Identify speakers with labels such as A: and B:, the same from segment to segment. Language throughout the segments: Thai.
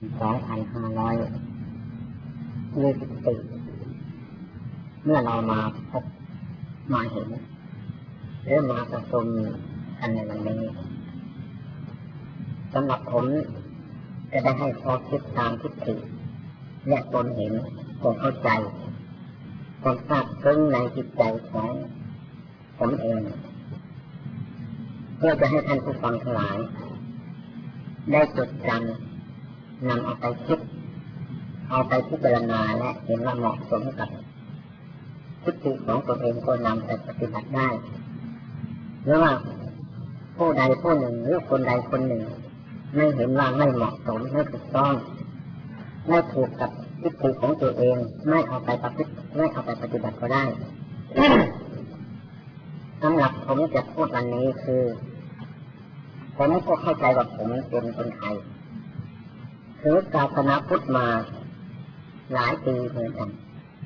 A: 2524เมื่อเรามาพบมาเห็นหรือมาประชุมกันในวันนี้สำหรับผมจะได้ให้ข้อคิดตามทิฏฐิและตนเห็นตนเข้าใจตนทราบซึ้งในจิตใจของผมเองเพื่อจะให้ท่านผู้ฟังทั้งหลายได้จดจำนำเอาไปคิดเอาไปพิจารณาและเห็นว่าเหมาะสมกับทิฏฐิของตนเองก็นำไปปฏิบัติได้หรือว่าผู้ใดผู้หนึ่งหรือคนใดคนหนึ่งไม่เห็นว่าไม่เหมาะสมไม่ถูกต้องไม่ถูกกับทิฏฐิของตัวเองไม่เอาไปประพฤติไม่เอาไปปฏิบัติก็ได้ สำหรับผมจะพูดวันนี้คือผมก็เข้าใจว่าผมเป็นคนไทยถือศาสนาพุทธมาหลายปีเหมือนกัน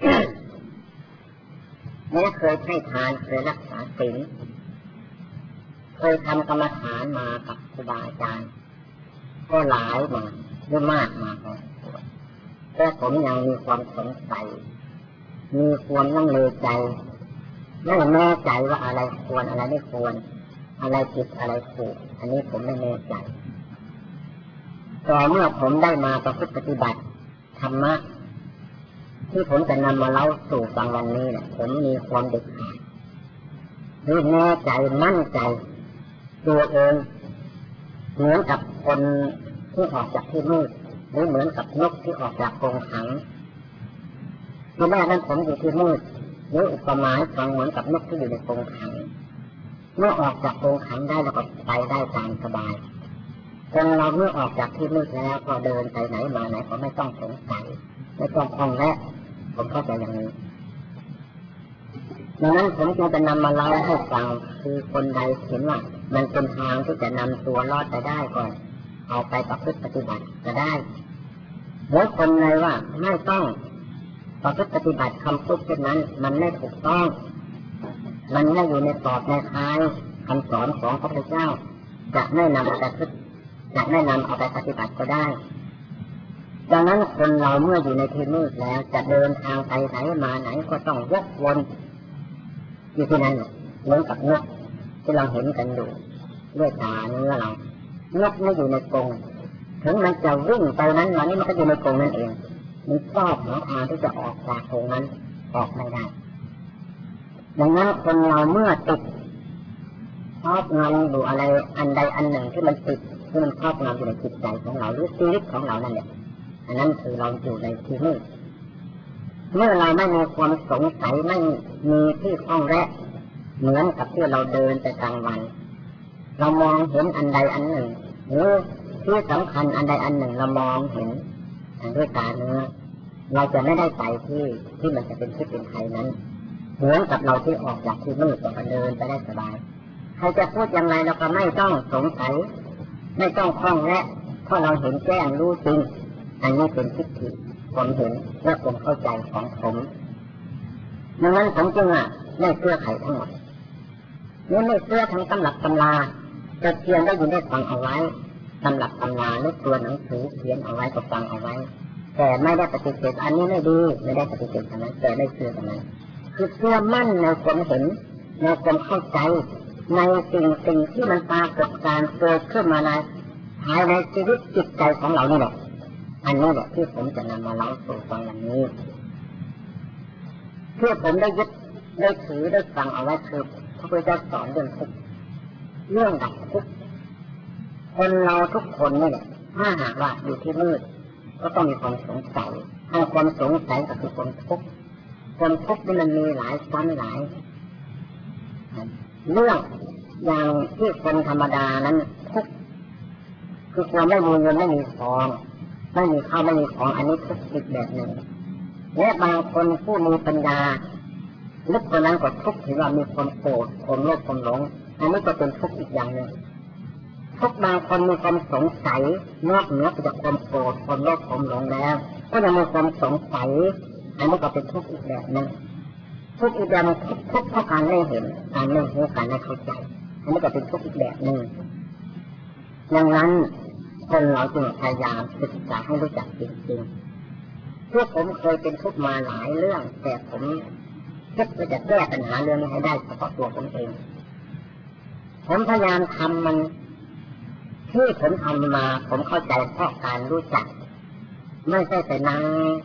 A: และเคยให้ทานเคยรักษาศีลเคยทำกรรมฐานมากับครูบาอาจารย์ก็หลายมาหรือมากมาพอแต่ผมยังมีความสงสัยมีความลังเลใจไม่แน่ใจว่าอะไรควรอะไรไม่ควรอะไรผิดอะไรถูกอันนี้ผมไม่แน่ใจแต่เมื่อผมได้มาประพฤติปฏิบัติธรรมะที่ผมจะนำมาเล่าสู่ฟังวันนี้เนี่ยผมมีความเด็ดขาดหรือแน่ใจมั่นใจตัวเองเหมือนกับคนที่ออกจากที่มืดหรือเหมือนกับนกที่ออกจากกรงขังเมื่อแม่นั้นผมอยู่ที่มืดหรืออุปมาฟังเหมือนกับนกที่อยู่ในกรงขังเมื่อออกจากกรงขังได้เราก็ไปได้ตามสบายคนเราเมื่อออกจากที่มืดแล้วก็เดินไปไหนมาไหนก็ไม่ต้องสงสัยไม่ต้องคล่องแคล่วผมเข้าใจอย่างนี้ดังนั้นผมจึงจะนำมาเล่าให้ฟังคือคนใดเห็นว่ามันเป็นทางที่จะนำตัวรอดไปได้ก่อนเอาไปประพฤติปฏิบัติจะได้หรือคนใดว่าไม่ต้องประพฤติปฏิบัติคำพูดเช่นนั้นมันไม่ถูกต้องมันไม่อยู่ในกรอบในทางคำสอนของพระพุทธเจ้าจะไม่นำเอาไปประพฤติจะไม่นำเอาไปปฏิบัติก็ได้ดังนั้นคนเราเมื่ออยู่ในที่มืดแล้วจะเดินทางไปไหนมาไหนก็ต้องวกวนอยู่ที่นั่นเหมือนกับนกที่เราเห็นกันอยู่ด้วยตาเนื้อเรานกไม่อยู่ในกรงถึงมันจะวิ่งไปนั้นมานี่มันก็อยู่ในกรงนั่นเองมันชอบหาทางที่จะออกจากกรงนั้นออกไม่ได้ดังนั้นคนเราเมื่อติดชอบงำดูอะไรอันใดอันหนึ่งที่มันติดที่มันชอบงำอยู่ในจิตใจของเราหรือชีวิตของเรานั่นแหละอันนั้นคือเราอยู่ในที่มืดเมื่อเราไม่มีความสงสัยไม่มีที่คล้องแวะเหมือนกับที่เราเดินไปกลางวันเรามองเห็นอันใดอันหนึ่งหรือที่สำคัญอันใดอันหนึ่งเรามองเห็นด้วยตาเนื้อเราจะไม่ได้ไปที่มันจะเป็นที่เป็นไทยนั้นเหมือนกับเราที่ออกจากที่มืดก็เดินไปได้สบายใครจะพูดอย่างไรเราก็ไม่ต้องสงสัยไม่ต้องคล้องแวะเพราะเราเห็นแจ้งรู้จริงอันนี้เป็นทิฏฐิผมเห็นและผมเข้าใจของผมดังนั้นผมจึงไม่เชื่อใครทั้งหมดไม่เชื่อทั้งตำรับตำราจะเพียงได้ยินได้ฟังเอาไว้ตำรับตำราหรือตัวหนังสือเขียนเอาไว้ก็ฟังเอาไว้แต่ไม่ได้ปฏิเสธอันนี้ไม่ดีไม่ได้ปฏิเสธอันนั้นแต่ไม่เชื่ออันนั้นคือเชื่อมั่นในความเห็นในความเข้าใจในสิ่งที่มันปรากฏการเกิดขึ้นมาในภายในชีวิตจิตใจของเรานี่แหละอันนี้แหละที่ผมจะนำมาเล่าสู่ฟังวันนี้เพื่อผมได้ยึดได้ถือได้ฟังเอาไว้คือพระพุทธเจ้าสอนเรื่องทุกข์เรื่องดับทุกข์คนเราทุกคนนี่แหละถ้าหากว่าอยู่ที่มืดก็ต้องมีความสงสัยถ้าความสงสัยก็คือความทุกข์ความทุกข์นี่มันมีหลายชั้นหลายเรื่องอย่างที่คนธรรมดานั้นทุกข์คือความไม่มีเงินไม่มีทองไม่มีข้าวไม่มีของอันนี้ทุกข์อีกแบบหนึ่งและบางคนผู้มีปัญญาลึกกว่านั้นก็ทุกข์ที่ว่ามีความโกรธความโลภความหลงอันนี้ก็เป็นทุกข์อีกอย่างหนึ่งทุกบางคนมีความสงสัยนอกเหนือจากความโกรธความโลภความหลงแล้วก็ยังมีความสงสัยอันนี้ก็เป็นทุกข์อีกแบบหนึ่งทุกข์อีกแบบนึงทุกข์เพราะการไม่เห็นการไม่รู้การไม่เข้าใจอันนี้ก็เป็นทุกข์อีกแบบหนึ่งดังนั้นคนเราจึงพยายามศึกษาให้รู้จักจริงๆพวกผมเคยเป็นทุกข์มาหลายเรื่องแต่ผมคิดว่าจะแก้ปัญหาเรื่องนี้ให้ได้เฉพาะตัวผมเองผมพยายามทำมันที่ผมทำมาผมเข้าใจเพราะการรู้จักไม่ใช่แต่นั่ง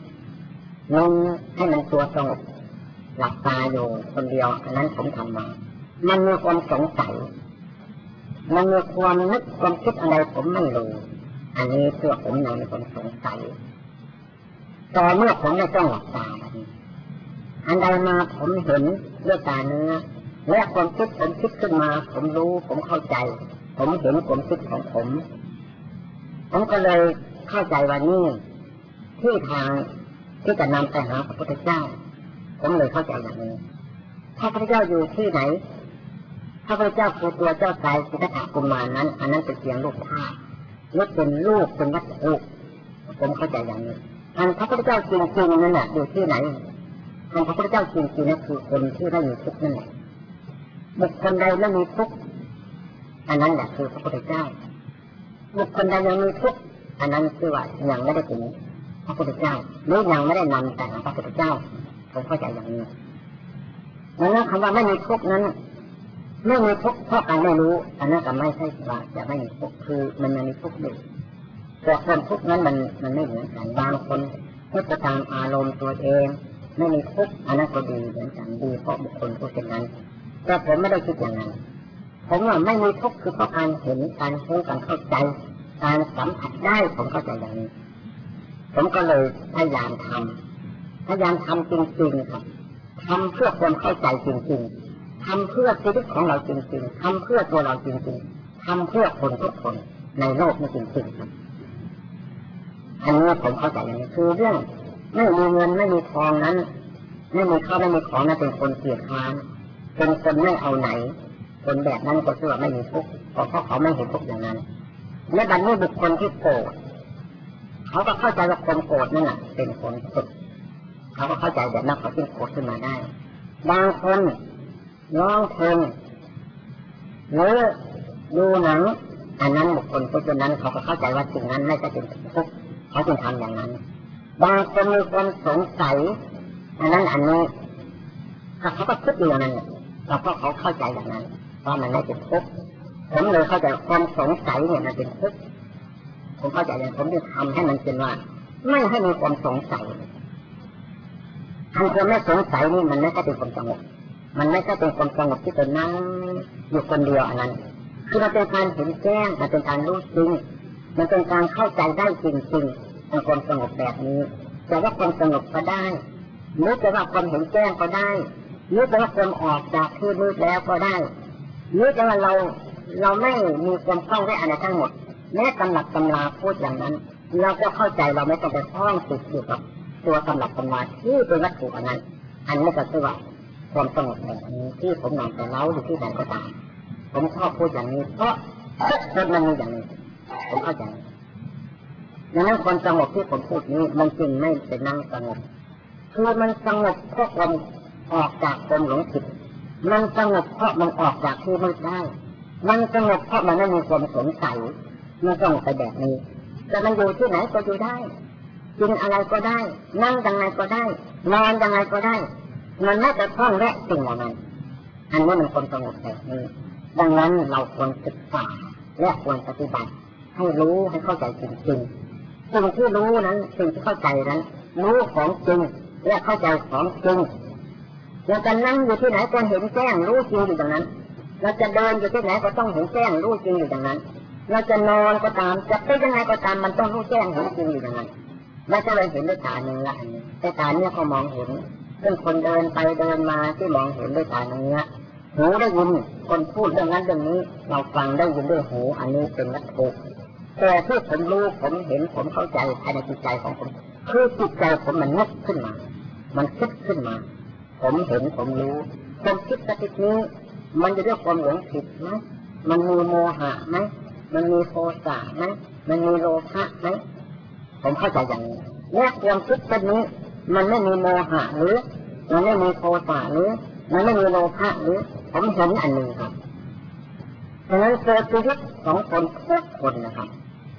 A: ให้มันตัวสงบหลับตาอยู่คนเดียวอันนั้นผมทำมามันมีความสงสัยมันมีความนึกความคิดอะไรผมไม่รู้อันนี้ตัวผมในความสงสัยตอนเมื่อผมไม่ต้องหลับตาอันใดมาผมเห็นด้วยตาเนื้อและความคิดผมคิดขึ้นมาผมรู้ผมเข้าใจผมเห็นความคิดของผมก็เลยเข้าใจว่านี่ที่ทางที่จะนำไปหาพระพุทธเจ้าผมเลยเข้าใจอย่างนี้พระพุทธเจ้าอยู่ที่ไหนพระพุทธเจ้าคือตัวเจ้าใจสิทธัตถกุมารนั้นอันนั้นเป็นเพียงรูปภาพและเป็นรูปเป็นวัตถุผมเข้าใจอย่างนี้อันพระพุทธเจ้าจริงๆนั่นแหละอยู่ที่ไหนอันพระพุทธเจ้าจริงๆนั่นคือคนที่ไม่มีทุกข์นั่นแหละบุคคลใดไม่มีทุกข์อันนั้นแหละคือพระพุทธเจ้าบุคคลใดยังมีทุกข์อันนั้นคือว่ายังไม่ได้ถึงพระพุทธเจ้าหรือยังไม่ได้นำแต่พระพุทธเจ้าผมเข้าใจอย่างนี้ดังนั้นคำว่าไม่มีทุกข์นั้นไม่มีทุกข์เพราะการไม่รู้อันนั้นก็ไม่ใช่ว่าจะไม่มีทุกข์คือมันยังมีทุกข์อยู่แต่ความทุกข์นั้นมันไม่เหมือนกันบางคนก็จะตามอารมณ์ตัวเองไม่มีทุกข์อันนั้นก็ดีเหมือนกันดีเพราะบุคคลผู้เช่นนั้นแต่ผมไม่ได้คิดอย่างนั้นผมว่าไม่มีทุกข์คือเพราะการเห็นการรู้การเข้าใจการสัมผัสได้ผมเข้าใจอย่างนี้ผมก็เลยพยายามทำจริงๆครับทำเพื่อความเข้าใจจริงๆทำเพื่อชีวิตของเราจริงๆทำเพื่อตัวเราจริงๆทำเพื่อคนทุกคนในโลกนี้จริงๆครับอันนี้ผมเข้าใจอย่างนี้คือเรื่องไม่มีเงินไม่มีทองนั้นไม่มีข้าวไม่มีของนั้นเป็นคนเกลียดค้านเป็นคนไม่เอาไหนคนแบบนั้นก็คือว่าไม่มีทุกข์เพราะเขาไม่เห็นทุกข์อย่างนั้นและบัดนี้บุคคลที่โกรธเขาก็เข้าใจว่าคนโกรธนั่นแหละเป็นคนสุดเขาก็เข้าใจแบบนั้นเขาจึงโกรธขึ้นมาได้บางคนร้องเพลงหรือดูหนังอันนั้นบุคคลผู้นั้นเขาก็เข้าใจว่าสิ่งนั้นไม่ใช่เป็นทุกข์เขาจึงทำอย่างนั้นบางคนมีความสงสัยอันนี้เขาก็คิดอย่างนั้นเพราะเขาเข้าใจอย่างนั้นว่ามันไม่เป็นทุกข์ผมเลยเข้าใจความสงสัยเนี่ยมันเป็นทุกข์ผมเข้าใจอย่างผมจะทำให้มันเป็นว่าไม่ให้มีความสงสัยทำความไม่สงสัยนี่มันไม่ใช่เป็นความสงบมันไม่ใช่เป็นความสงบที่เป็นนั่งอยู่คนเดียวอันนั้นคือมันเป็นการเห็นแจ้งมันเป็นการรู้จริงมันเป็นการเข้าใจได้จริงๆเป็นความสงบแบบนี้แต่ว่าความสงบก็ได้หรือจะว่าความเห็นแจ้งก็ได้หรือจะว่าความออกจากที่มืดแล้วก็ได้หรือจะว่าเราไม่มีความคล่องได้อะไรทั้งหมดแม้ตำรับตำราพูดอย่างนั้นเราก็เข้าใจเราไม่ต้องไปคล้องติดอยู่กับตัวตำรับตำราที่เป็นวัตถุอันนั้นอันนี้ก็คือว่าความสงบแบบนี้ที่ผมนำไปเล่าหรือที่ไหนก็ตามผมชอบพูดอย่างนี้เพราะมันมีอย่างนี้ผมเข้าใจดังนั้นความสงบที่ผมพูดนี้มันจริงไม่เป็นนั่งสงบคือมันสงบเพราะความออกจากความหลงผิดมันสงบเพราะมันออกจากที่มืดได้มันสงบเพราะมันไม่มีความสงสัยมันสงบไปแบบนี้แต่มันอยู่ที่ไหนก็อยู่ได้กินอะไรก็ได้นั่งยังไงก็ได้นอนยังไงก็ได้มันไม่จะท่องแวะสิ่งเหล่านั้นอันนี้มันความสงบแบบนี้ดังนั้นเราควรศึกษาและควรปฏิบัติให้รู้ให้เข้าใจจริงๆสิ่งที่รู้นั้นสิ่งที่เข้าใจนั้นรู้ของจริงและเข้าใจของจริงเราจะนั่งอยู่ที่ไหนก็เห็นแจ้งรู้จริงอยู่อย่างนั้นเราจะเดินอยู่ที่ไหนก็ต้องเห็นแจ้งรู้จริงอยู่อย่างนั้นเราจะนอนก็ตามจะไปยังไงก็ตามมันต้องรู้แจ้งเห็นจริงอยู่อย่างนั้นไม่ใช่เราเห็นด้วยตาเนื้อแต่ตาเนื้อเขามองเห็นเรื่องคนเดินไปเดินมาที่มองเห็นด้วยตาเนื้อหูได้ยินคนพูดเรื่องนั้นเรื่องนี้เราฟังได้ยินด้วยหูอันนี้เป็นวัตถุแต่ที่ผมรู้ผมเห็นผมเข้าใจภายในจิตใจของผมคือจิตใจผมมันนึกขึ้นมามันคิดขึ้นมาผมเห็นผมรู้ความคิดสตินี้มันจะเรียกความหลงผิดไหมมันมีโมหะไหมมันมีโทสะไหมมันมีโลภะไหมผมเข้าใจอย่างนี้และความคิดแบบนี้มันไม่มีโมหะหรือมันไม่มีโทสะหรือมันไม่มีโลภะหรือผมเห็นอันหนึ่งครับฉะนั้นเกิดชีวิตของคนทุกคนนะครับ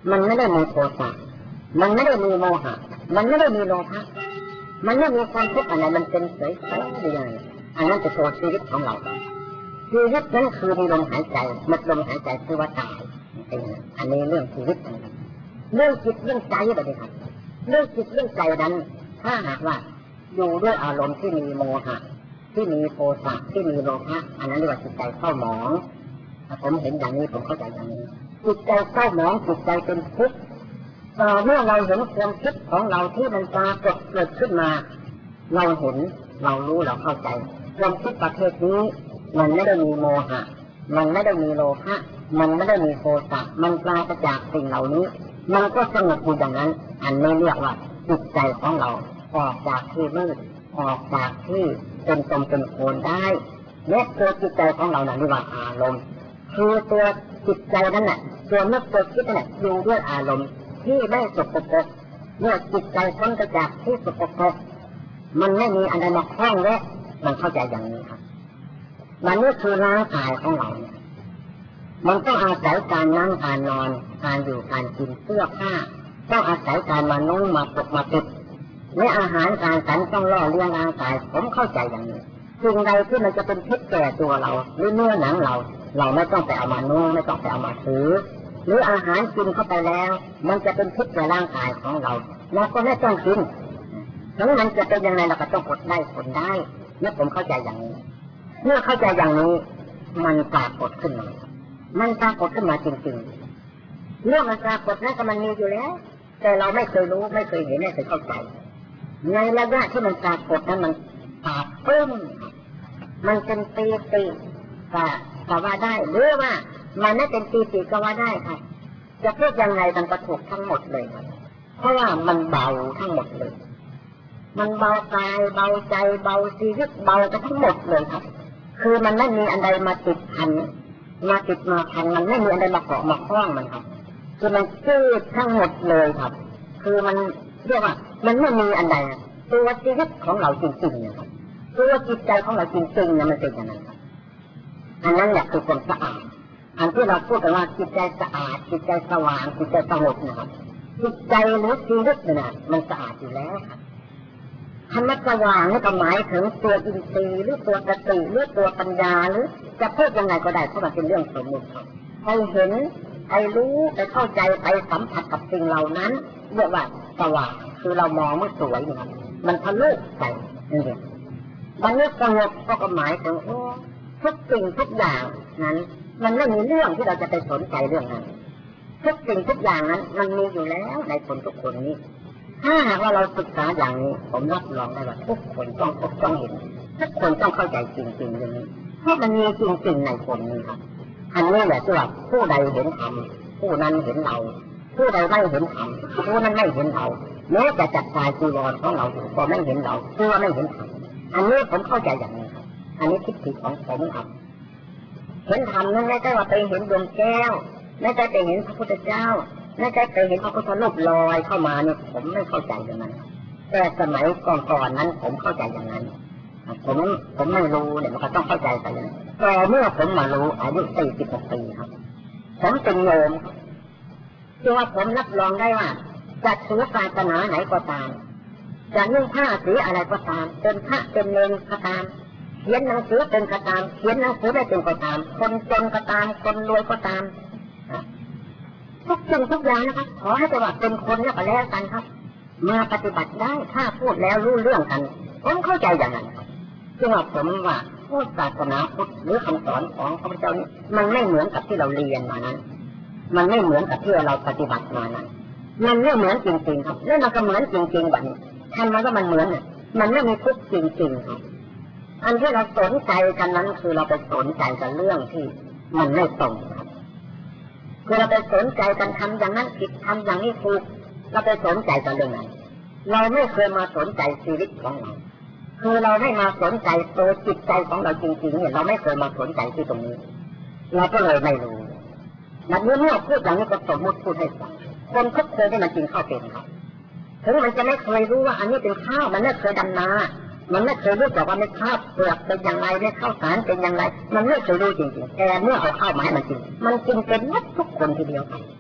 A: มันไม่ได้มีโทสะมันไม่ได้มีโมหะมันไม่ได้มีโลภะมันไม่มีความทุกข์อะไรมันเป็นเฉยๆเดียวอันนั้นเป็นตัวชีวิตของเราชีวิตนั้นคือมีลมหายใจหมดลมหายใจคือว่าตายอันนี้เรื่องชีวิตเรื่องจิตเรื่องใจแบบนี้ครับเรื่องจิตเรื่องใจนั้นถ้าหากว่าอยู่ด้วยอารมณ์ที่มีโมหะที่มีโทสะที่มีโลภะอันนั้นเรียกว่าจิตใจเศร้าหมองผมเห็นอย่างนี้ผมเข้าใจอย่างนี้จิตใจเศร้าหมองจิตใจเป็นทุกข์เมื่อเราเห็นความคิดของเราที่มันปรากฏเกิดขึ้นมาเราเห็นเรารู้เราเข้าใจความคิดประเภทนี้มันไม่ได้มีโมหะมันไม่ได้มีโลภะมันไม่ได้มีโทสะมันปราศจากสิ่งเหล่านี้มันก็สงบอยู่อย่างนั้นอันนี้เรียกว่าจิตใจของเราออกจากที่มืดออกจากที่เป็นตมเป็นโคนได้และตัวจิตใจของเรานั้นเรียกว่าอารมณ์คือตัวจิตใจนั้นน่ะตัวนึกตัวคิดนั่นแหละอยู่ด้วยอารมณ์ที่ไม่สกปรกเมื่อจิตใจพ้นจากที่สกปรกมันไม่มีอะไรมาคล้องแวะมันเข้าใจอย่างนี้ครับมันนี่คือร่างกายของเราเนี่ยมันต้องอาศัยการนั่งการนอนการอยู่การกินเสื้อผ้าต้องอาศัยการมานุ่งมาปกมาติดและอาหารการฉันต้องล่อเลี้ยงร่างกายผมเข้าใจอย่างนี้สิ่งใดที่มันจะเป็นพิษแก่ตัวเราหรือเนื้อหนังเราไม่ต้องไปเอามานุ่งไม่ต้องไปเอามาถือหรืออาหารกินเข้าไปแล้วมันจะเป็นพิษแก่ร่างกายของเราเราก็ไม่ต้องกินถึงมันจะเป็นยังไงเราก็ต้องอดได้ทนได้เนี่ยผมเข้าใจอย่างนี้เมื่อเข้าใจอย่างนี้มันปรากฏขึ้นมามันปรากฏขึ้นมาจริงๆเรื่องมันปรากฏนั้นก็มันมีอยู่แล้วแต่เราไม่เคยรู้ไม่เคยเห็นไม่เคยเข้าใจในระยะที่มันปรากฏนั้นมันปราบปลื้มมันเป็นปีติก็ว่าได้หรือว่ามันไม่เป็นปีติก็ว่าได้ครับจะพูดยังไงมันก็ถูกทั้งหมดเลยเพราะว่ามันเบาทั้งหมดเลยมันเบากายเบาใจเบาชีวิตเบาไปทั้งหมดเลยครับคือมันไม่มีอะไรมาติดพันมาติดมาพันมันไม่มีอะไรมาเกาะมาคล้องมันครับคือมันจืดทั้งหมดเลยครับคือมันเรียกว่ามันไม่มีอันใดตัวชีวิตของเราจริงๆนะครับตัวจิตใจของเราจริงๆนะมันเป็นอย่างนั้นครับอันนั้นแหละคือความสะอาดอันที่เราพูดกันว่าจิตใจสะอาดจิตใจสว่างจิตใจสงบนะครับจิตใจหรือชีวิตเนี่ยมันสะอาดอยู่แล้วครับธรรมะสว่างนี่ก็หมายถึงตัวอินทรีย์หรือตัวสติหรือตัวปัญญาหรือจะพูดยังไงก็ได้เพราะมันเป็นเรื่องสมมติใครเห็นใครรู้ไปเข้าใจไปสัมผัสกับสิ่งเหล่านั้นเรียกว่าสว่างคือเรามองมันสวยนะครับมันทะลุไปนี่มันนึกสงบก็หมายถึงทุกสิ่งทุกอย่างนั้นมันไม่มีเรื่องที่เราจะไปสนใจเรื่องนั้นทุกสิ่งทุกอย่างนั้นมันมีอยู่แล้วในคนทุกคนนี้ถ้าหากว่าเราศึกษาอย่างนี้ผมรับรองได้ว่าทุกคนต้องพบต้องเห็นทุกคนต้องเข้าใจจริงๆอย่างนี้เพราะมันมีจริงๆในคนนี้ครับอันนี้แหละที่ว่าผู้ใดเห็นธรรมผู้นั้นเห็นเราผู้ใดไม่เห็นธรรมผู้นั้นไม่เห็นเราแม้จะจัดการจีวรของเราก็ไม่เห็นเราเพราะว่าไม่เห็นธรรมอันนี้ผมเข้าใจอย่างนี้ครับอันนี้ทิฏฐิของผมครับเห็นธรรมนั้นไม่ใช่ว่าไปเห็นดวงแก้วไม่ใช่ไปเห็นพระพุทธเจ้าไม่ใช่ไปเห็นพระพุทธรูปลอยเข้ามาเนี่ยผมไม่เข้าใจอย่างนั้นแต่สมัยก่อนๆนั้นผมเข้าใจอย่างนั้นผมไม่รู้เนี่ยมันก็ต้องเข้าใจไปอย่างนั้นแต่เมื่อผมมารู้อายุ46 ปีครับผมเป็นโยมคือว่าผมรับรองได้ว่าจะถือศาสนาไหนก็ตามจะนุ่งผ้าสีอะไรก็ตามเป็นพระเป็นเนรก็ตามเขียนหนังสือเป็นก็ตามเขียนหนังสือไม่เป็นก็ตามคนจนก็ตามคนรวยก็ตามทุกสิ่งทุกอย่างนะครับขอให้จังหวะเป็นคนแล้วก็แล้วกันครับมาปฏิบัติได้ถ้าพูดแล้วรู้เรื่องกันผมเข้าใจอย่างนั้นจังหวะผมว่าพูดศาสนาพุทธหรือคำสอนของพระพุทธเจ้านี้มันไม่เหมือนกับที่เราเรียนมานั้นมันไม่เหมือนกับที่เราปฏิบัติมานั้นมันไม่เหมือนจริงๆครับแล้วมันก็เหมือนจริงๆแบบนี้ทำมันก็มันเหมือนเนี่ยมันไม่มีทุกข์จริงๆครับอันที่เราสนใจกันนั้นคือเราไปสนใจกับเรื่องที่มันไม่ตรงครับคือเราไปสนใจกันทำอย่างนั้นผิดทำอย่างนี้ถูกเราไปสนใจกันเรื่องไหนเราไม่เคยมาสนใจชีวิตของเราคือเราไม่มาสนใจตัวจิตใจของเราจริงๆเนี่ยเราไม่เคยมาสนใจที่ตรงนี้เราก็เลยไม่รู้มันเมื่อพูดอย่างนี้ก็สมมติพูดให้ฟังคนทุกคนได้มากินข้าวเป็นครับถึงมันจะไม่เคยรู้ว่าอันนี้เป็นข้าวมันไม่เคยดำนามันไม่เคยรู้จักว่าไม่ข้าวเปลือกเป็นอย่างไรไม่ข้าวสารเป็นอย่างไรมันไม่เคยรู้จริงๆแต่เมื่อเอาข้าวมาให้มันกินเป็นหมดทุกคนทีเดียวครับ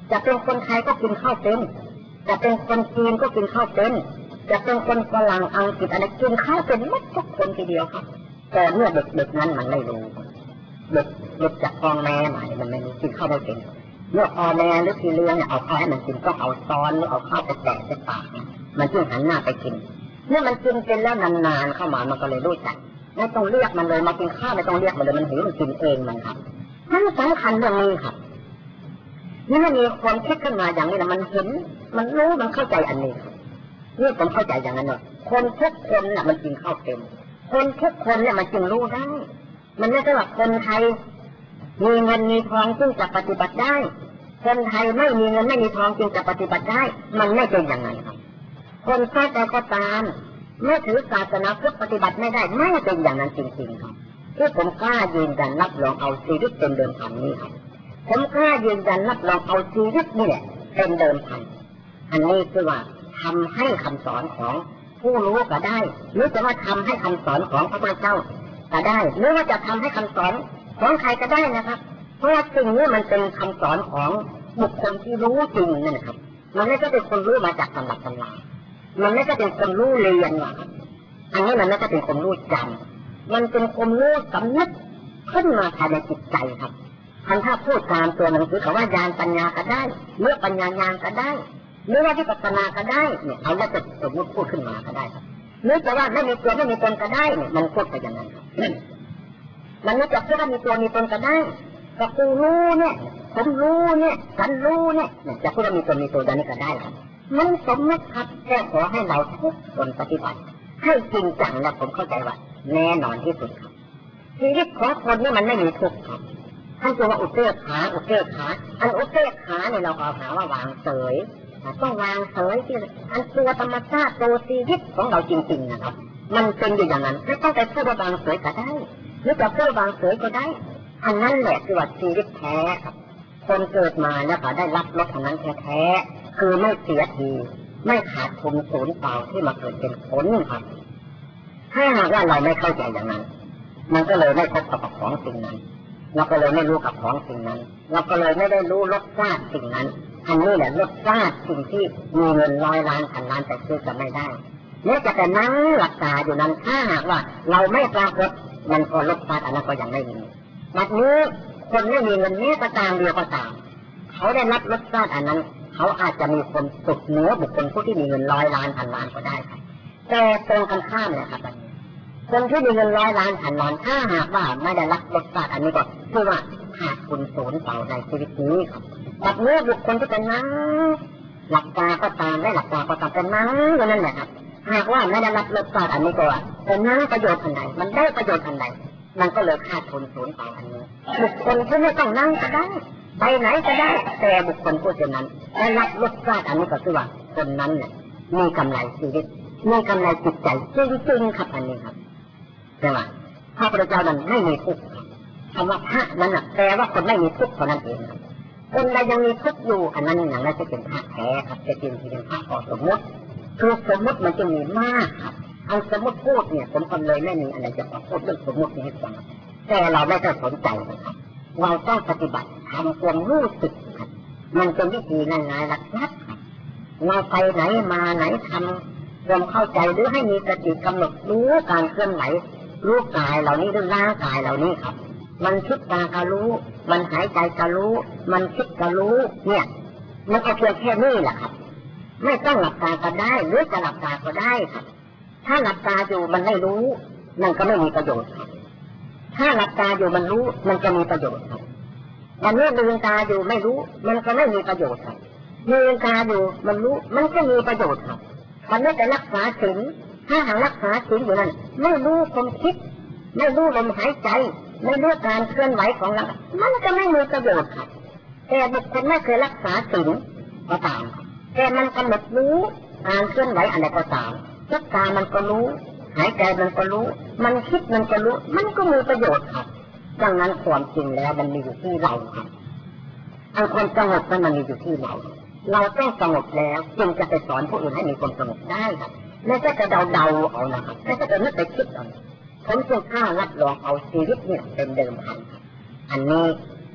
A: จะเป็นคนไทยก็กินข้าวเป็นจะเป็นคนจีนก็กินข้าวเป็นจะเป็นคนฝรั่งอังกฤษอะไรกินข้าวเป็นหมดทุกคนทีเดียวครับแต่เมื่อเด็กๆนั้นมันไม่รู้เด็กจากพ่อแม่มามันไม่รู้กินข้าวไม่เป็นเมื่อพ่อแม่หรือพี่เลี้ยงเนี่ยเอาข้าวให้มันกินก็เอาซ้อนหรือเอาข้าวไปแตะใส่ปากมันจึงหันหน้าไปกินเมื่อมันกินเป็นแล้วนานๆเข้ามามันก็เลยรู้จักไม่ต้องเรียกมันเลยมากินข้าวไม่ต้องเรียกมันเลยมันหิวมันกินเองมันครับนั่นสำคัญเรื่องนี้ครับนี่มันมีความคิดขึ้นมาอย่างนี้นะมันเห็นมันรู้มันเข้าใจอันนี้นี่ผมเข้าใจอย่างนั้นเลยคนทุกคนน่ะมันกินข้าวเป็นคนทุกคนเนี่ยมันจึงรู้ได้มันไม่ใช่ว่าคนไทยมีเงินมีทองจึงจะปฏิบัติได้คนไทยไม่มีเงินไม่มีทองจึงจะปฏิบัติได้มันไม่เป็นอย่างนั้นครับคนชาติใดก็ตามเมื่อถือศาสนาพุทธปฏิบัติไม่ได้ไม่เป็นอย่างนั้นจริงๆครับที่ผมกล้ายืนยันรับรองเอาชีวิตเป็นเดิมพันนี้ครับผมกล้ายืนยันรับรองเอาชีวิตนี่แหละเป็นเดิมพันอันนี้คือว่าทำให้คำสอนของผู้รู้ก็ได้หรือจะว่าทำให้คำสอนของพระพุทธเจ้าก็ได้หรือว่าจะทำให้คำสอนของใครก็ได้นะครับเพราะว่าสิ่งนี้มันเป็นคำสอนของบุคคลที่รู้จริงนั่นนะครับมันไม่ใช่เป็นคนรู้มาจากตำรับตำรามันไม่ใช่เป็นคนรู้เรียนหรอกอันนี้มันไม่ใช่เป็นคนรู้จำมันเป็นคนรู้สำนึกขึ้นมาภายในจิตใจครับถ้าพูดตามตัวหนังสือเขาว่าญาณปัญญาก็ได้เมื่อปัญญาญาณก็ได้หรือว่าวิปัสสนาก็ได้เนี่ยเอาแล้วจะสมมติพูดขึ้นมาก็ได้ครับหรือจะว่าไม่มีตัวไม่มีตนก็ได้เนี่ยมันพูดไปอย่างนั้นครับมันไม่จะพูดว่ามีตัวมีตนก็ได้ก็กูรู้เนี่ยผมรู้เนี่ยฉันรู้เนี่ยจะพูดว่ามีตัวมีตัวอย่างนี้ก็ได้ครับมันสมมติครับแค่ขอให้เราทุกคนปฏิบัติให้จริงจังแล้วผมเข้าใจว่าแน่นอนที่สุดครับชีวิตของคนนี่มันไม่มีทุกข์ครับท่านจะว่าอุเทกขาอุเทกขาอันอุเทกขาเนี่ยเราเอาหาว่าวางเฉยต้องวางเฉยที่อันตัวธรรมชาติตัวชีวิตของเราจริงๆนะครับมันเป็นอยู่อย่างนั้นไม่ต้องไปพูดว่าวางเฉยก็ได้หรือจะพูดวางเฉยก็ได้อันนั้นแหละคือว่าชีวิตแท้ครับคนเกิดมาแล้วก็ได้รับรสอันนั้นแท้ๆคือไม่เสียทีไม่ขาดทุนสูญเปล่าที่มาเกิดเป็นคนครับถ้าหากว่าเราไม่เข้าใจอย่างนั้นมันก็เลยไม่พบกับของสิ่งนั้นเราก็เลยไม่รู้กับของสิ่งนั้นเราก็เลยไม่ได้รู้รสชาติสิ่งนั้นอันนี้แหละรสชาติสิ่งที่มีเงิน100 ล้านพันล้านแต่ซื้อกันไม่ได้เนื่องจากแต่นั่งหลักตาอยู่นั้นถ้าหากว่าเราไม่ปรากฏมันก็รสชาติอันนั้นก็ยังไม่มีแบบนี้คนไม่มีเงินนี้ก็ตามเดียวก็ตามเขาได้รับรสชาติอันนั้นเขาอาจจะมีคนสุดเหนือบุคคลผู้ที่มีเงิน100 ล้านพันล้านก็ได้ครับแต่ตรงกันข้ามเลยครับคนที่มีเงิน100 ล้านพันล้านถ้าหากว่าไม่ได้รับรสชาติอันนี้ก็คือว่าขาดทุนสูญเปล่าในชีวิตนี้ครับแบบนี้บุคคลที่เป็นนั่งหลักตาก็ตามไม่หลักตาก็ตามเป็นนั่งอย่างนั้นแหละครับหากว่าไม่ได้รับรสชาติอันนี้ก็เป็นนั่งประโยชน์อันใดมันได้ประโยชน์อันใดมันก็เลยขาดทุนสูญเปล่าอันนี้บุคคลที่ไม่ต้องนั่งก็ได้ไปไหนก็ได้แต่บุคคลผู้เช่นนั้นได้รับรสชาติอันนี้ก็คือว่าคนนั้นเนี่ยมีกำไรชีวิตมีกำไรจิตใจจริงๆครับอันนี้ครับแต่ว่าพระพุทธเจ้านั้นไม่มีทุกข์คำว่าพระนั้นแปลว่าคนไม่มีทุกข์เท่านั้นเองคนใดยังมีทุกข์อยู่อันนั้นอย่างนั้นจะเป็นพระแท้ครับจะเป็นที่เป็นพระขอสมมติคือสมมติมันจะมีมากครับเอาสมมติพูดเนี่ยผมคนเลยไม่มีอะไรจะพูดเรื่องสมมติให้ฟังแต่เราไม่ต้องสนใจนะครับเราต้องปฏิบัติทำความรู้สึกครับมันเป็นวิธีง่ายๆลัดครับเราไปไหนมาไหนทำความเข้าใจหรือให้มีสติกำหนดรู้การเคลื่อนไหวรู้กายเหล่านี้หรือร่างกายเหล่านี้ครับมันคิดตาก็รู้มันหายใจก็รู้มันคิดก็รู้เนี่ยมันก็เพียงแค่นี้แหละครับไม่ต้องหลับตาก็ได้หรือจะหลับตาก็ได้ครับถ้าหลับตาอยู่มันไม่รู้มันก็ไม่มีประโยชน์ครับถ้าหลับตาอยู่มันรู้มันจะมีประโยชน์ครับแต่เมื่อลืมตาอยู่ไม่รู้มันก็ไม่มีประโยชน์ครับลืมตาอยู่มันรู้มันก็มีประโยชน์ครับมันไม่แต่รักษาศีลถ้าหากรักษาศีลอยู่นั้นไม่รู้ความคิดไม่รู้ลมหายใจไม่รู้การเคลื่อนไหวของเรามันก็ไม่มีประโยชน์ครับแต่บุคคลไม่เคยรักษาศีลก็ตามแต่มันกำหนดรู้การเคลื่อนไหวอะไรก็ตามทุกตามันก็รู้หายใจมันก็รู้มันคิดมันก็รู้มันก็มีประโยชน์ครับดังนั้นความจริงแล้วมันมีอยู่ที่เราครับอันความสงบมันมีอยู่ที่เราต้องสงบแล้วจึงจะไปสอนผู้อื่นให้มีความสงบได้ครับไม่ใช่จะเดาเอานะครับไม่ใช่จะนึกไปคิดเอาผมจึงกล้ารับรองเอาชีวิตเนี่ยเป็นเดิมพันอันนี้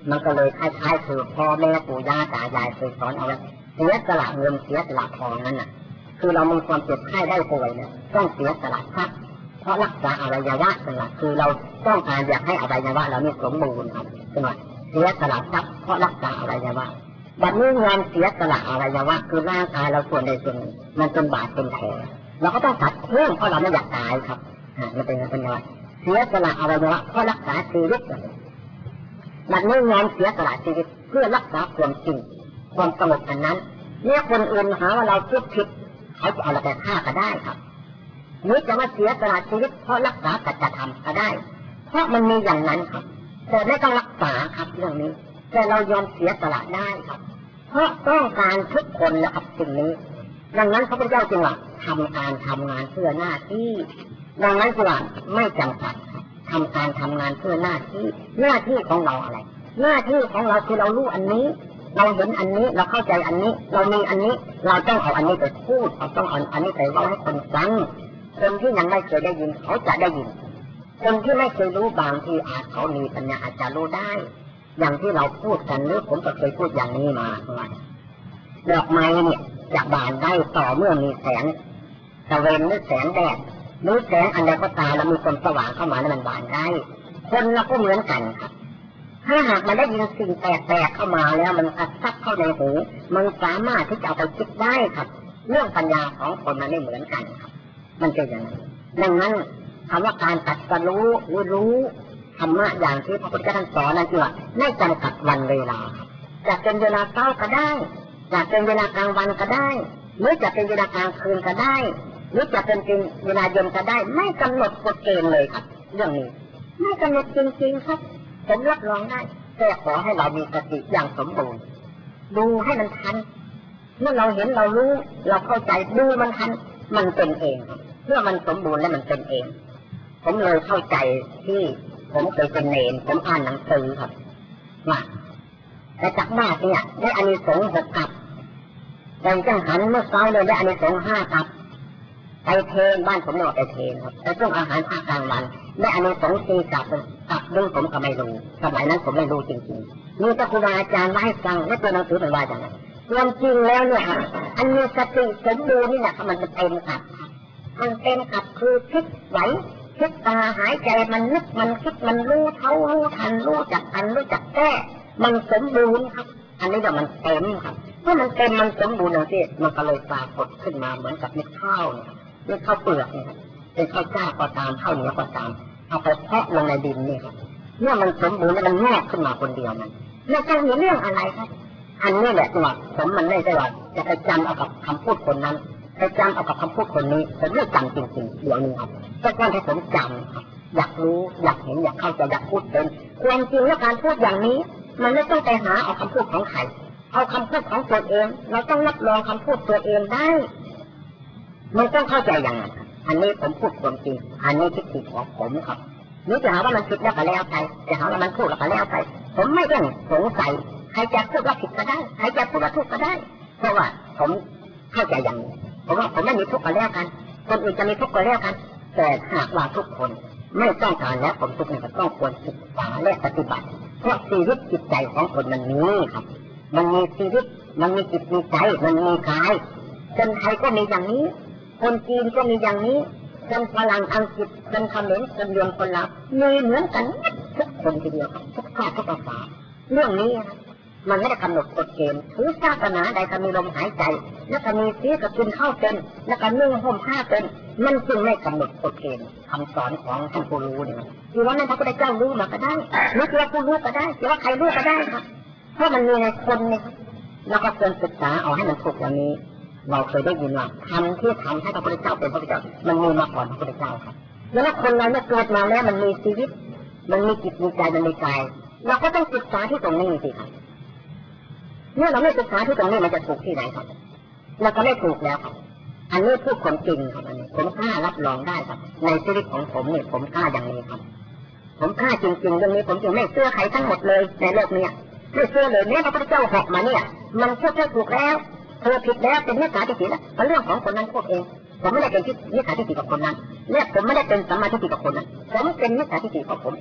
A: มันก็เลยคล้ายๆคือพ่อแม่ปู่ย่าตายายเคยสอนเอาไว้เสียสละเงินเสียสละทองนั่นน่ะคือเรามีความเจ็บไข้ได้ป่วยเนี่ยต้องเสียสละทรัพย์เพราะรักษาอวัยวะเป็นหลักคือเราต้องการอยากให้อวัยวะเรานี่สมบูรณ์ครับเป็นหลักเสียสละทรัพย์เพราะรักษาอวัยวะบัดนี้งานเสียสละอวัยวะคือร่างกายเราส่วนใดส่วนหนึ่งมันเป็นบาดเป็นแผลเราก็ต้องตัดเครื่องเพราะเราไม่อยากตายครับมันเป็นยังไงเสียสละอวัยวะเพราะรักษาชีวิตบัดนี้งานเสียสละชีวิตเพื่อรักษาความจริงความสงบอันนั้นเนี่ยคนอื่นหาว่าเราพูดผิดเขาจะเอาเราไปฆ่าก็ได้ครับหรือจะว่าเสียสละชีวิตเพราะรักษาสัจธรรมก็ได้เพราะมันมีอย่างนั้นครับแต่ไม่ต้องรักษาครับเรื่องนี้แต่เรายอมเสียสละได้ครับเพราะต้องการทุกคนนะครับสิ่งนี้ดังนั้นพระพุทธเจ้าจึงว่าทำการทำงานเพื่อหน้าที่ดังนั้นจึงว่าไม่จำกัดทำการทำงานเพื่อหน้าที่ของเราอะไรหน้าที่ของเราคือเรารู้อันนี้เราเห็นอันนี้เราเข้าใจอันนี้เรามีอันนี้เราต้องเอาอันนี้ไปพูดเราต้องเอาอันนี้ไปเล่าให้คนฟังคนที่ยังไม่เคยได้ยินเขาจะได้ยินคนที่ไม่เคยรู้บางทีอาจเขามีปัญญาอาจจะรู้ได้อย่างที่เราพูดกันหรือผมก็เคยพูดอย่างนี้มาดอกไม้เนี่ยจะบานได้ต่อเมื่อมีแสงตะเวนหรือแสงแดดหรือแสงอันใดก็ตามแล้วมีความสว่างเข้ามาแล้วมันบานได้คนเราก็เหมือนกันครับถ้าหากมันได้ยินสิ่งแปลกๆเข้ามาแล้วมันกระซับเข้าในหูมันสามารถที่จะเอาไปคิดได้ครับเรื่องปัญญาของคนมันไม่เหมือนกันครับมันเป็นอย่างนั้นดังนั้นคำว่าการตัดสรู้ธรรมะอย่างที่พระพุทธเจ้าท่านสอนนั่นคือไม่จำกัดวันเวลาจะเป็นเวลาเช้าก็ได้จะเป็นเวลากลางวันก็ได้หรือจะเป็นเวลากลางคืนก็ได้หรือจะเป็นเวลาเย็นก็ได้ไม่กำหนดกฎเกณฑ์เลยครับเรื่องนี้ไม่กำหนดจริงๆครับผมรับรองได้แต่ขอให้เรามีสติอย่างสมบูรณ์ดูให้มันทันเมื่อเราเห็นเรารู้เราเข้าใจดูมันทันมันเป็นเองเมื่อมันสมบูรณ์แล้วมันเป็นเองผมเลยเข้าใจที่ผมเคยเป็นเนรผมอ่านหนังสือครับว่าแต่จากบ้านเนี่ยได้อานิสงส์6 กับแต่จังหันเมื่อเช้าเลยได้อานิสงส์5 กับไปเทนบ้านผมเนี่ยไปเทนครับแต่ช่วงอาหารภาคกลางวันได้อานิสงส์4 กับเรื่องผมก็ไม่รู้สมัยนั้นผมไม่รู้จริงๆมีแต่ครูบาอาจารย์ไล่ฟังและตัวหนังสือเป็นว่าอย่างไรความจริงแล้วเนี่ยอันมีสติสมบูรณ์นี่แหละมันเต็มกับมันเต็มกับคือคิดไหวคิดตาหายใจมันนึกมันคิดมันรู้เท่ารู้ทันรู้จักอันรู้จักแก้มันสมบูรณ์ครับอันนี้ก็มันเต็มครับเมื่อมันเต็มมันสมบูรณ์อย่างที่มันก็เลยปรากฏขึ้นมาเหมือนกับเม็ดข้าวเนี่ยเม็ดข้าวเปลือกเนี่ยเป็นข้าวเจ้าก็ตามข้าวเหนียวก็ตามเอาไปเพาะลงในดินนี่ครับเมื่อมันสมบูรณ์แล้วมันงอกขึ้นมาคนเดียวนั้นไม่ต้องมีเรื่องอะไรครับอันนี้แหละตัวผมมันไม่ได้ว่าจะไปจำเอากับคำพูดคนนั้นไปจำเอากับคำพูดคนนี้ผมไม่จำจริงๆเดี๋ยวนี้ครับแต่ก่อนที่ผมจำครับอยากรู้อยากเห็นอยากเข้าใจอยากพูดเป็นความจริงและการพูดอย่างนี้มันไม่ต้องไปหาเอาคำพูดของใครเอาคำพูดของตัวเองเราต้องรับรองคำพูดตัวเองได้มันต้องเข้าใจอย่างนั้นอันนี้ผมพูดความจริงอันนี้ทิฏฐิของผมครับนี่จะหาว่ามันผิดแล้วก็แล้วไปจะหาว่ามันพูดแล้วก็แล้วไปผมไม่ต้องสงสัยใครจะพูดว่าผิดก็ได้ใครจะพูดว่าถูกก็ได้เพราะว่าผมเข้าใจอย่างนี้ผมว่าผมไม่มีทุกข์ก็แล้วกันคนอื่นจะมีทุกข์ก็แล้วกันแต่หากว่าทุกคนไม่ต้องการแล้วผมทุกคนก็ต้องควรศึกษาและปฏิบัติเพราะชีวิตจิตใจของคนมันมีครับมันมีชีวิตมันมีจิตมีใจมันมีกายคนไทยก็มีอย่างนี้คนจีนก็มีอย่างนี้คนฝรั่งอังกฤษคนเขมรคนยวนคนลาวมีเหมือนกันทุกคนทีเดียวครับทุกชาติทุกภาษาเรื่องนี้มันไม่ได้กำหนดกฎเกณฑ์ถือศาสนาใดก็มีลมหายใจแล้วก็มีเสียกับกินข้าวเป็นแล้วก็นุ่งห่มผ้าเป็นมันจึงไม่กำหนดกฎเกณฑ์คำสอนของท่านผู้รู้เนี่ยคือว่านั้นพระพุทธเจ้ารู้มาก็ได้หรือว่าผู้รู้ก็ได้หรือว่าใครรู้ก็ได้ครับเพราะมันมีในคนเนี่ยเราก็ควรศึกษาเอาให้มันถูกอย่างนี้เราเคยได้ยินว่าทำที่ทำให้พระพุทธเจ้าเป็นพระพุทธเจ้ามันมีมาก่อนพระพุทธเจ้าครับแล้วคนเราเนี่ยเกิดมาแล้วมันมีชีวิตมันมีจิตมีใจมันมีกายเราก็ต้องศึกษาที่ตรงนี้สิครับเมื่อเราไม่ศึกษาที่ตรงนี้มันจะถูกที่ไหนครับเราก็ไม่ถูกแล้วครับอันนี้พูดความจริงครับอันนี้ผมกล้ารับรองได้ครับในชีวิตของผมเนี่ยผมกล้าอย่างนี้ครับผมกล้าจริงๆเรื่องนี้ผมจึงไม่เชื่อใครทั้งหมดเลยในโลกนี้ไม่เชื่อเลยแม้พระพุทธเจ้าหอกมาเนี่ยมันเชื่อถูกแล้วเธอผิดแล้วเป็นมิจฉาทิฏฐิแล้วเป็นเรื่องของคนนั้นพวกเองผมไม่ได้เป็นมิจฉาทิฏฐิกับคนนั้นและผมไม่ได้เป็นสัมมาทิฏฐิกับคนนั้นผมเป็นมิจฉาทิฏฐิของผมเอง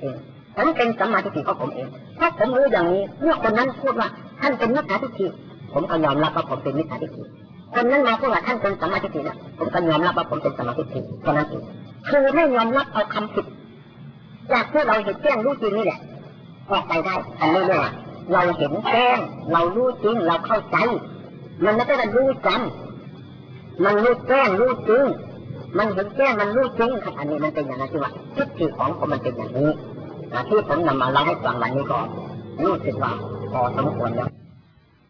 A: ผมเป็นสัมมาทิฏฐิของผมเองถ้าผมรู้อย่างนี้เมื่อคนนั้นพูดว่าท่านเป็นมิจฉาทิฏฐิผมก็ยอมรับว่าผมเป็นมิจฉาทิฏฐิคนนั้นมาพูดว่าท่านเป็นสัมมาทิฏฐินะผมก็ยอมรับว่าผมเป็นสัมมาทิฏฐิเท่านั้นเองคือไม่ยอมรับเอาคำผิดจากที่เราเห็นแจ้งรู้จริงนี่แหละออกไปได้อันนี้เนี่ยเราเห็นแจ้งเรารู้จริงเราเข้าใจมันไม่ใช่ว่ารู้จำมันรู้แจ้งรู้จริงมันเห็นแจ้งมันรู้จริงครับอันนี้มันเป็นอย่างนั้นที่ว่าทิฏฐิของผมมันเป็นอย่างนี้ที่ผมนำมาเล่าให้ฟังวันนี้ก็รู้สึกว่าพอสมควรแล้ว